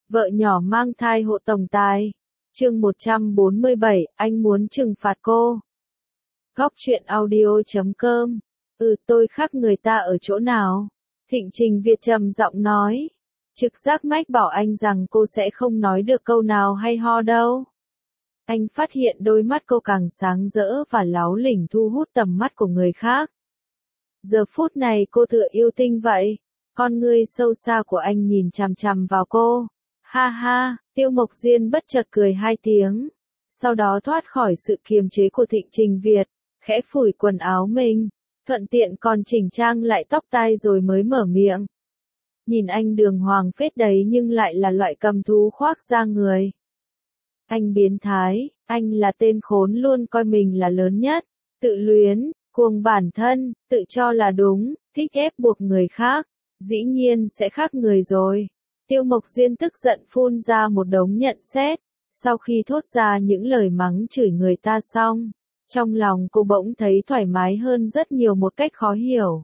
Vợ nhỏ mang thai hộ tổng tài. Chương 147, anh muốn trừng phạt cô. Góc truyện audio.com. Tôi khác người ta ở chỗ nào? Thịnh Trình Việt trầm giọng nói. Trực giác mách bảo anh rằng cô sẽ không nói được câu nào hay ho đâu. Anh phát hiện đôi mắt cô càng sáng rỡ và láo lỉnh thu hút tầm mắt của người khác. Giờ phút này cô tựa yêu tinh vậy. Con ngươi sâu xa của anh nhìn chằm chằm vào cô. Ha ha, Tiêu Mộc Diên bất chợt cười hai tiếng. Sau đó thoát khỏi sự kiềm chế của Thịnh Trình Việt, khẽ phủi quần áo mình, thuận tiện còn chỉnh trang lại tóc tai rồi mới mở miệng. Nhìn anh đường hoàng phết đấy nhưng lại là loại cầm thú khoác da người. Anh biến thái, anh là tên khốn luôn coi mình là lớn nhất, tự luyến, cuồng bản thân, tự cho là đúng, thích ép buộc người khác, dĩ nhiên sẽ khác người rồi. Tiêu Mộc Diên tức giận phun ra một đống nhận xét, sau khi thốt ra những lời mắng chửi người ta xong, trong lòng cô bỗng thấy thoải mái hơn rất nhiều một cách khó hiểu.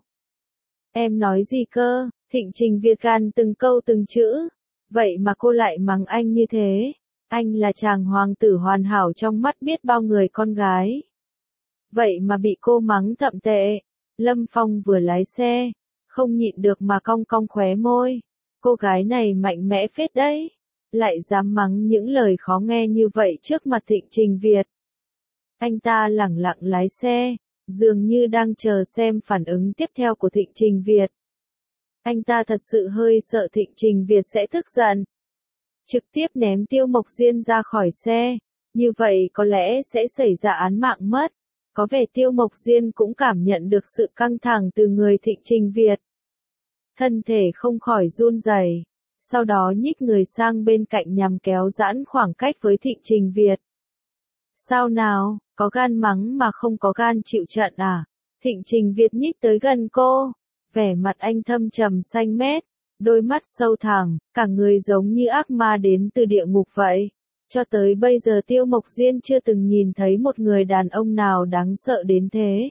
Em nói gì cơ? Thịnh Trình Việt gằn từng câu từng chữ, vậy mà cô lại mắng anh như thế. Anh là chàng hoàng tử hoàn hảo trong mắt biết bao người con gái. Vậy mà bị cô mắng thậm tệ. Lâm Phong vừa lái xe, không nhịn được mà cong cong khóe môi. Cô gái này mạnh mẽ phết đấy, lại dám mắng những lời khó nghe như vậy trước mặt Thịnh Trình Việt. Anh ta lẳng lặng lái xe, dường như đang chờ xem phản ứng tiếp theo của Thịnh Trình Việt. Anh ta thật sự hơi sợ Thịnh Trình Việt sẽ tức giận. Trực tiếp ném Tiêu Mộc Diên ra khỏi xe, như vậy có lẽ sẽ xảy ra án mạng mất. Có vẻ Tiêu Mộc Diên cũng cảm nhận được sự căng thẳng từ người Thịnh Trình Việt. Thân thể không khỏi run rẩy, sau đó nhích người sang bên cạnh nhằm kéo giãn khoảng cách với Thịnh Trình Việt. Sao nào, có gan mắng mà không có gan chịu trận à? Thịnh Trình Việt nhích tới gần cô, vẻ mặt anh thâm trầm xanh mét, đôi mắt sâu thẳm, cả người giống như ác ma đến từ địa ngục vậy. Cho tới bây giờ Tiêu Mộc Diên chưa từng nhìn thấy một người đàn ông nào đáng sợ đến thế.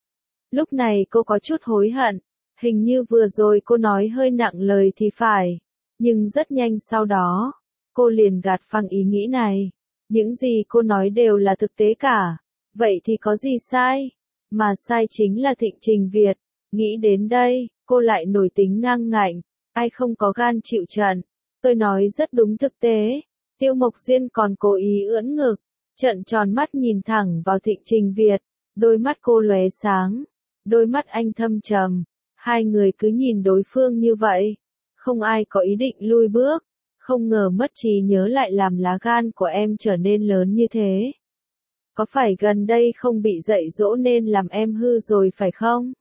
Lúc này cô có chút hối hận, hình như vừa rồi cô nói hơi nặng lời thì phải, nhưng rất nhanh sau đó, cô liền gạt phăng ý nghĩ này. Những gì cô nói đều là thực tế cả, vậy thì có gì sai? Mà sai chính là Thịnh Trình Việt. Nghĩ đến đây, cô lại nổi tính ngang ngạnh, ai không có gan chịu trận, tôi nói rất đúng thực tế. Tiêu Mộc Diên còn cố ý ưỡn ngực, trợn tròn mắt nhìn thẳng vào Thịnh Trình Việt, đôi mắt cô lóe sáng, đôi mắt anh thâm trầm, hai người cứ nhìn đối phương như vậy, không ai có ý định lui bước, không ngờ mất trí nhớ lại làm lá gan của em trở nên lớn như thế. Có phải gần đây không bị dạy dỗ nên làm em hư rồi phải không?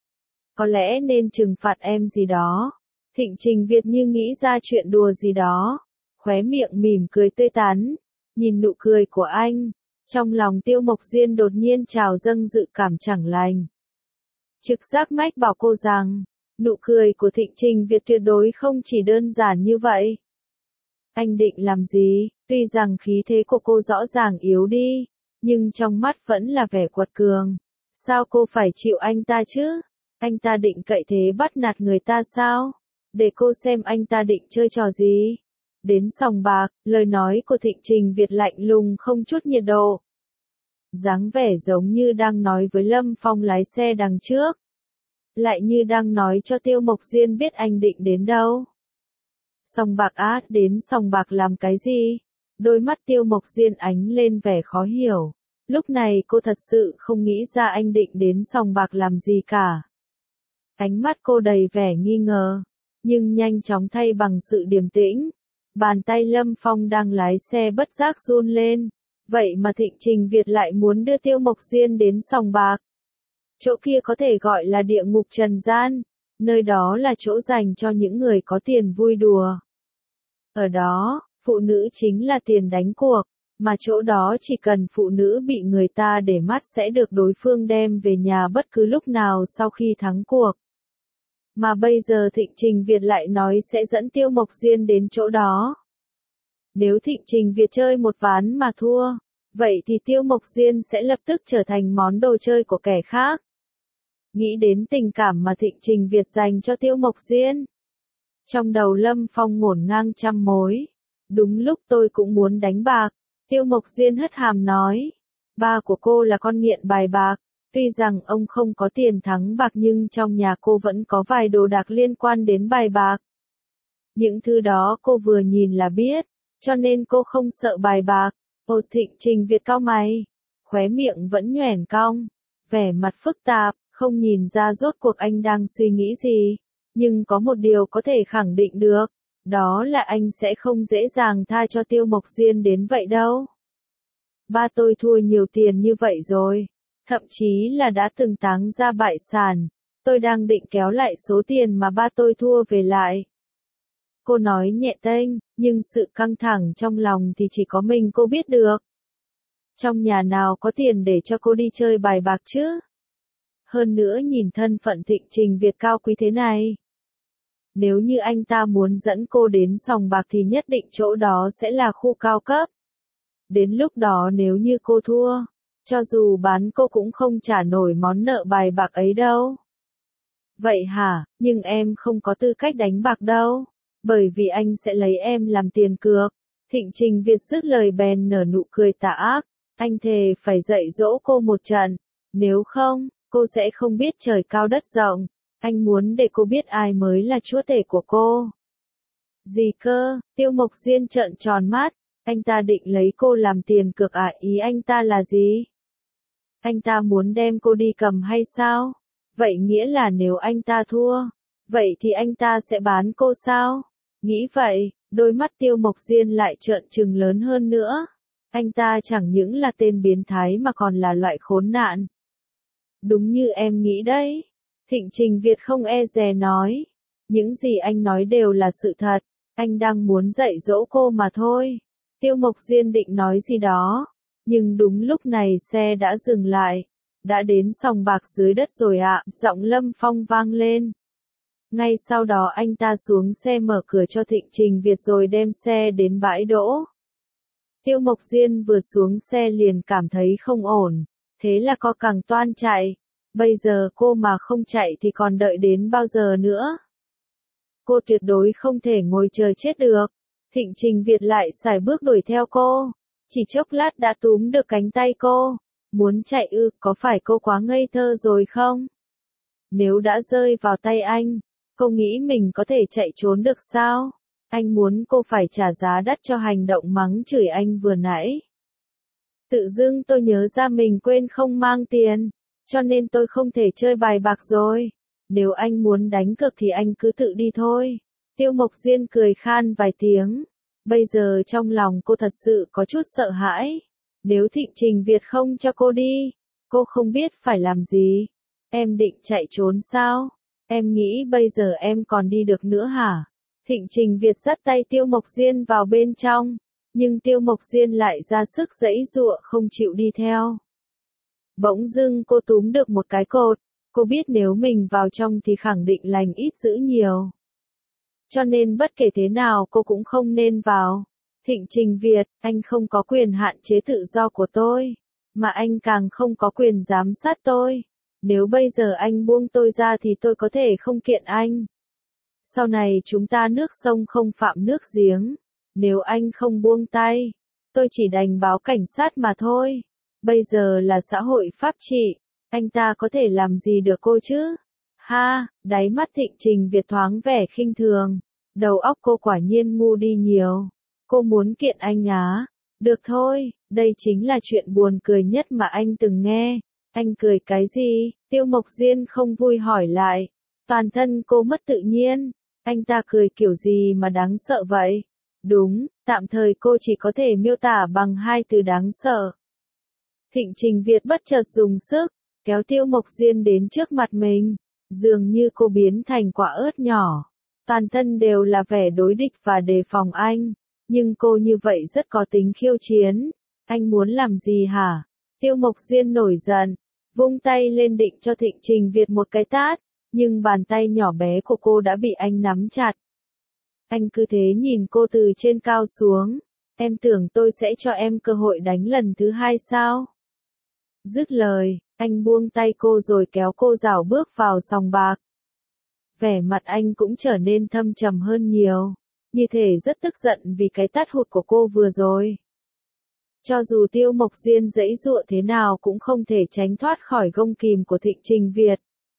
Có lẽ nên trừng phạt em gì đó. Thịnh Trình Việt như nghĩ ra chuyện đùa gì đó, khóe miệng mỉm cười tươi tắn, nhìn nụ cười của anh, trong lòng Tiêu Mộc Diên đột nhiên trào dâng dự cảm chẳng lành. Trực giác mách bảo cô rằng, nụ cười của Thịnh Trình Việt tuyệt đối không chỉ đơn giản như vậy. Anh định làm gì? Tuy rằng khí thế của cô rõ ràng yếu đi, nhưng trong mắt vẫn là vẻ quật cường. Sao cô phải chịu anh ta chứ? Anh ta định cậy thế bắt nạt người ta sao? Để cô xem anh ta định chơi trò gì? Đến sòng bạc, lời nói của Thịnh Trình Việt lạnh lùng không chút nhiệt độ. Dáng vẻ giống như đang nói với Lâm Phong lái xe đằng trước. Lại như đang nói cho Tiêu Mộc Diên biết anh định đến đâu. Sòng bạc á, đến sòng bạc làm cái gì? Đôi mắt Tiêu Mộc Diên ánh lên vẻ khó hiểu. Lúc này cô thật sự không nghĩ ra anh định đến sòng bạc làm gì cả. Ánh mắt cô đầy vẻ nghi ngờ, nhưng nhanh chóng thay bằng sự điềm tĩnh. Bàn tay Lâm Phong đang lái xe bất giác run lên. Vậy mà Thịnh Trình Việt lại muốn đưa Tiêu Mộc Diên đến sòng bạc. Chỗ kia có thể gọi là địa ngục trần gian, nơi đó là chỗ dành cho những người có tiền vui đùa. Ở đó, phụ nữ chính là tiền đánh cuộc, mà chỗ đó chỉ cần phụ nữ bị người ta để mắt sẽ được đối phương đem về nhà bất cứ lúc nào sau khi thắng cuộc. Mà bây giờ Thịnh Trình Việt lại nói sẽ dẫn Tiêu Mộc Diên đến chỗ đó. Nếu Thịnh Trình Việt chơi một ván mà thua, vậy thì Tiêu Mộc Diên sẽ lập tức trở thành món đồ chơi của kẻ khác. Nghĩ đến tình cảm mà Thịnh Trình Việt dành cho Tiêu Mộc Diên, trong đầu Lâm Phong ngổn ngang trăm mối. Đúng lúc tôi cũng muốn đánh bạc. Tiêu Mộc Diên hất hàm nói. Ba của cô là con nghiện bài bạc. Tuy rằng ông không có tiền thắng bạc nhưng trong nhà cô vẫn có vài đồ đạc liên quan đến bài bạc. Những thứ đó cô vừa nhìn là biết, cho nên cô không sợ bài bạc. Ồ, Thịnh Trình Việt cau mày, khóe miệng vẫn nhoẻn cong, vẻ mặt phức tạp, không nhìn ra rốt cuộc anh đang suy nghĩ gì. Nhưng có một điều có thể khẳng định được, đó là anh sẽ không dễ dàng tha cho Tiêu Mộc Diên đến vậy đâu. Ba tôi thua nhiều tiền như vậy rồi, thậm chí là đã từng táng ra bại sản. Tôi đang định kéo lại số tiền mà ba tôi thua về lại. Cô nói nhẹ tênh, nhưng sự căng thẳng trong lòng thì chỉ có mình cô biết được. Trong nhà nào có tiền để cho cô đi chơi bài bạc chứ? Hơn nữa nhìn thân phận Thịnh Trình Việt cao quý thế này. Nếu như anh ta muốn dẫn cô đến sòng bạc thì nhất định chỗ đó sẽ là khu cao cấp. Đến lúc đó nếu như cô thua, cho dù bán cô cũng không trả nổi món nợ bài bạc ấy đâu. Vậy hả, nhưng em không có tư cách đánh bạc đâu, bởi vì anh sẽ lấy em làm tiền cược. Thịnh Trình Việt dứt lời bèn nở nụ cười tà ác, anh thề phải dạy dỗ cô một trận, nếu không, cô sẽ không biết trời cao đất rộng. Anh muốn để cô biết ai mới là chúa tể của cô. Gì cơ? Tiêu Mộc Diên trợn tròn mắt, anh ta định lấy cô làm tiền cược à? Ý anh ta là gì? Anh ta muốn đem cô đi cầm hay sao? Vậy nghĩa là nếu anh ta thua, vậy thì anh ta sẽ bán cô sao? Nghĩ vậy, đôi mắt Tiêu Mộc Diên lại trợn trừng lớn hơn nữa. Anh ta chẳng những là tên biến thái mà còn là loại khốn nạn. Đúng như em nghĩ đấy. Thịnh Trình Việt không e dè nói. Những gì anh nói đều là sự thật. Anh đang muốn dạy dỗ cô mà thôi. Tiêu Mộc Diên định nói gì đó. Nhưng đúng lúc này xe đã dừng lại. Đã đến sòng bạc dưới đất rồi ạ. Giọng Lâm Phong vang lên. Ngay sau đó anh ta xuống xe mở cửa cho Thịnh Trình Việt rồi đem xe đến bãi đỗ. Tiêu Mộc Diên vừa xuống xe liền cảm thấy không ổn. Thế là co cẳng toan chạy. Bây giờ cô mà không chạy thì còn đợi đến bao giờ nữa? Cô tuyệt đối không thể ngồi chờ chết được. Thịnh Trình Việt lại sải bước đuổi theo cô. Chỉ chốc lát đã túm được cánh tay cô. Muốn chạy ư, có phải cô quá ngây thơ rồi không? Nếu đã rơi vào tay anh, cô nghĩ mình có thể chạy trốn được sao? Anh muốn cô phải trả giá đắt cho hành động mắng chửi anh vừa nãy. Tự dưng tôi nhớ ra mình quên không mang tiền, cho nên tôi không thể chơi bài bạc rồi. Nếu anh muốn đánh cược thì anh cứ tự đi thôi. Tiêu Mộc Diên cười khan vài tiếng. Bây giờ trong lòng cô thật sự có chút sợ hãi. Nếu Thịnh Trình Việt không cho cô đi, cô không biết phải làm gì. Em định chạy trốn sao? Em nghĩ bây giờ em còn đi được nữa hả? Thịnh Trình Việt dắt tay Tiêu Mộc Diên vào bên trong, nhưng Tiêu Mộc Diên lại ra sức giãy giụa không chịu đi theo. Bỗng dưng cô túm được một cái cột, cô biết nếu mình vào trong thì khẳng định lành ít dữ nhiều. Cho nên bất kể thế nào cô cũng không nên vào. Thịnh Trình Việt, anh không có quyền hạn chế tự do của tôi, mà anh càng không có quyền giám sát tôi. Nếu bây giờ anh buông tôi ra thì tôi có thể không kiện anh. Sau này chúng ta nước sông không phạm nước giếng. Nếu anh không buông tay, tôi chỉ đành báo cảnh sát mà thôi. Bây giờ là xã hội pháp trị, anh ta có thể làm gì được cô chứ? Ha, đáy mắt Thịnh Trình Việt thoáng vẻ khinh thường. Đầu óc cô quả nhiên ngu đi nhiều. Cô muốn kiện anh á? Được thôi, đây chính là chuyện buồn cười nhất mà anh từng nghe. Anh cười cái gì? Tiêu Mộc Diên không vui hỏi lại. Toàn thân cô mất tự nhiên. Anh ta cười kiểu gì mà đáng sợ vậy? Đúng, tạm thời cô chỉ có thể miêu tả bằng hai từ đáng sợ. Thịnh Trình Việt bất chợt dùng sức, kéo Tiêu Mộc Diên đến trước mặt mình. Dường như cô biến thành quả ớt nhỏ. Toàn thân đều là vẻ đối địch và đề phòng anh. Nhưng cô như vậy rất có tính khiêu chiến. Anh muốn làm gì hả? Tiêu Mộc Diên nổi giận, vung tay lên định cho Thịnh Trình Việt một cái tát. Nhưng bàn tay nhỏ bé của cô đã bị anh nắm chặt. Anh cứ thế nhìn cô từ trên cao xuống. Em tưởng tôi sẽ cho em cơ hội đánh lần thứ hai sao? Dứt lời, anh buông tay cô rồi kéo cô rảo bước vào sòng bạc. Vẻ mặt anh cũng trở nên thâm trầm hơn nhiều. như thể rất tức giận vì cái tát hụt của cô vừa rồi. Cho dù Tiêu Mộc Diên giãy giụa thế nào cũng không thể tránh thoát khỏi gông kìm của Thịnh Trình Việt.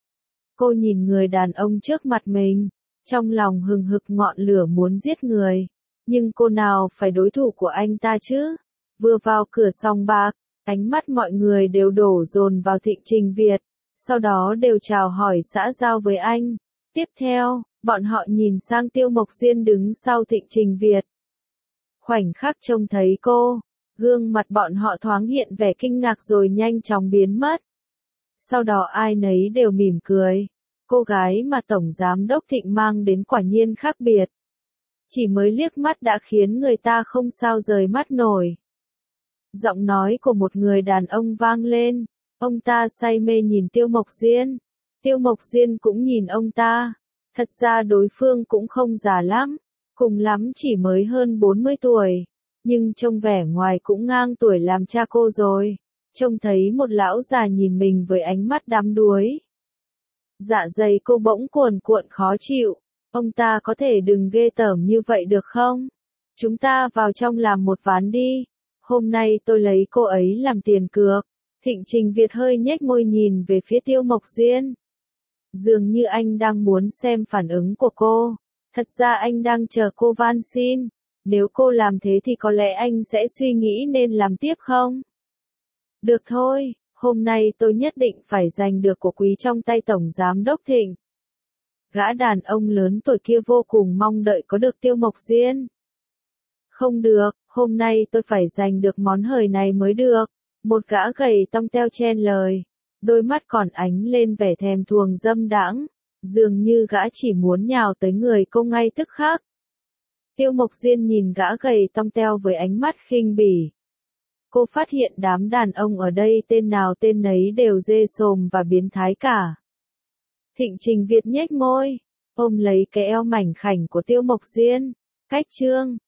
Cô nhìn người đàn ông trước mặt mình, trong lòng hừng hực ngọn lửa muốn giết người. Nhưng cô nào phải đối thủ của anh ta chứ? Vừa vào cửa sòng bạc, ánh mắt mọi người đều đổ dồn vào Thịnh Trình Việt, sau đó đều chào hỏi xã giao với anh. Tiếp theo, bọn họ nhìn sang Tiêu Mộc Diên đứng sau Thịnh Trình Việt. Khoảnh khắc trông thấy cô, gương mặt bọn họ thoáng hiện vẻ kinh ngạc rồi nhanh chóng biến mất. Sau đó ai nấy đều mỉm cười. Cô gái mà Tổng Giám đốc Thịnh mang đến quả nhiên khác biệt. Chỉ mới liếc mắt đã khiến người ta không sao rời mắt nổi. Giọng nói của một người đàn ông vang lên. Ông ta say mê nhìn Tiêu Mộc Diên. Tiêu Mộc Diên cũng nhìn ông ta. Thật ra đối phương cũng không già lắm. Cùng lắm chỉ mới hơn 40 tuổi. Nhưng trông vẻ ngoài cũng ngang tuổi làm cha cô rồi. Trông thấy một lão già nhìn mình với ánh mắt đắm đuối. Dạ dày cô bỗng cuồn cuộn khó chịu. Ông ta có thể đừng ghê tởm như vậy được không? Chúng ta vào trong làm một ván đi. Hôm nay tôi lấy cô ấy làm tiền cược. Thịnh Trình Việt hơi nhếch môi nhìn về phía Tiêu Mộc Diên. Dường như anh đang muốn xem phản ứng của cô. Thật ra anh đang chờ cô van xin. Nếu cô làm thế thì có lẽ anh sẽ suy nghĩ nên làm tiếp không? Được thôi, hôm nay tôi nhất định phải giành được của quý trong tay Tổng Giám đốc Thịnh. Gã đàn ông lớn tuổi kia vô cùng mong đợi có được Tiêu Mộc Diên. Không được, hôm nay tôi phải giành được món hời này mới được. Một gã gầy tông teo chen lời. Đôi mắt còn ánh lên vẻ thèm thuồng dâm đãng. Dường như gã chỉ muốn nhào tới người cô ngay tức khắc. Tiêu Mộc Diên nhìn gã gầy tông teo với ánh mắt khinh bỉ. Cô phát hiện đám đàn ông ở đây tên nào tên nấy đều dê sồm và biến thái cả. Thịnh Trình Việt nhếch môi, ôm lấy cái eo mảnh khảnh của Tiêu Mộc Diên. Cách chương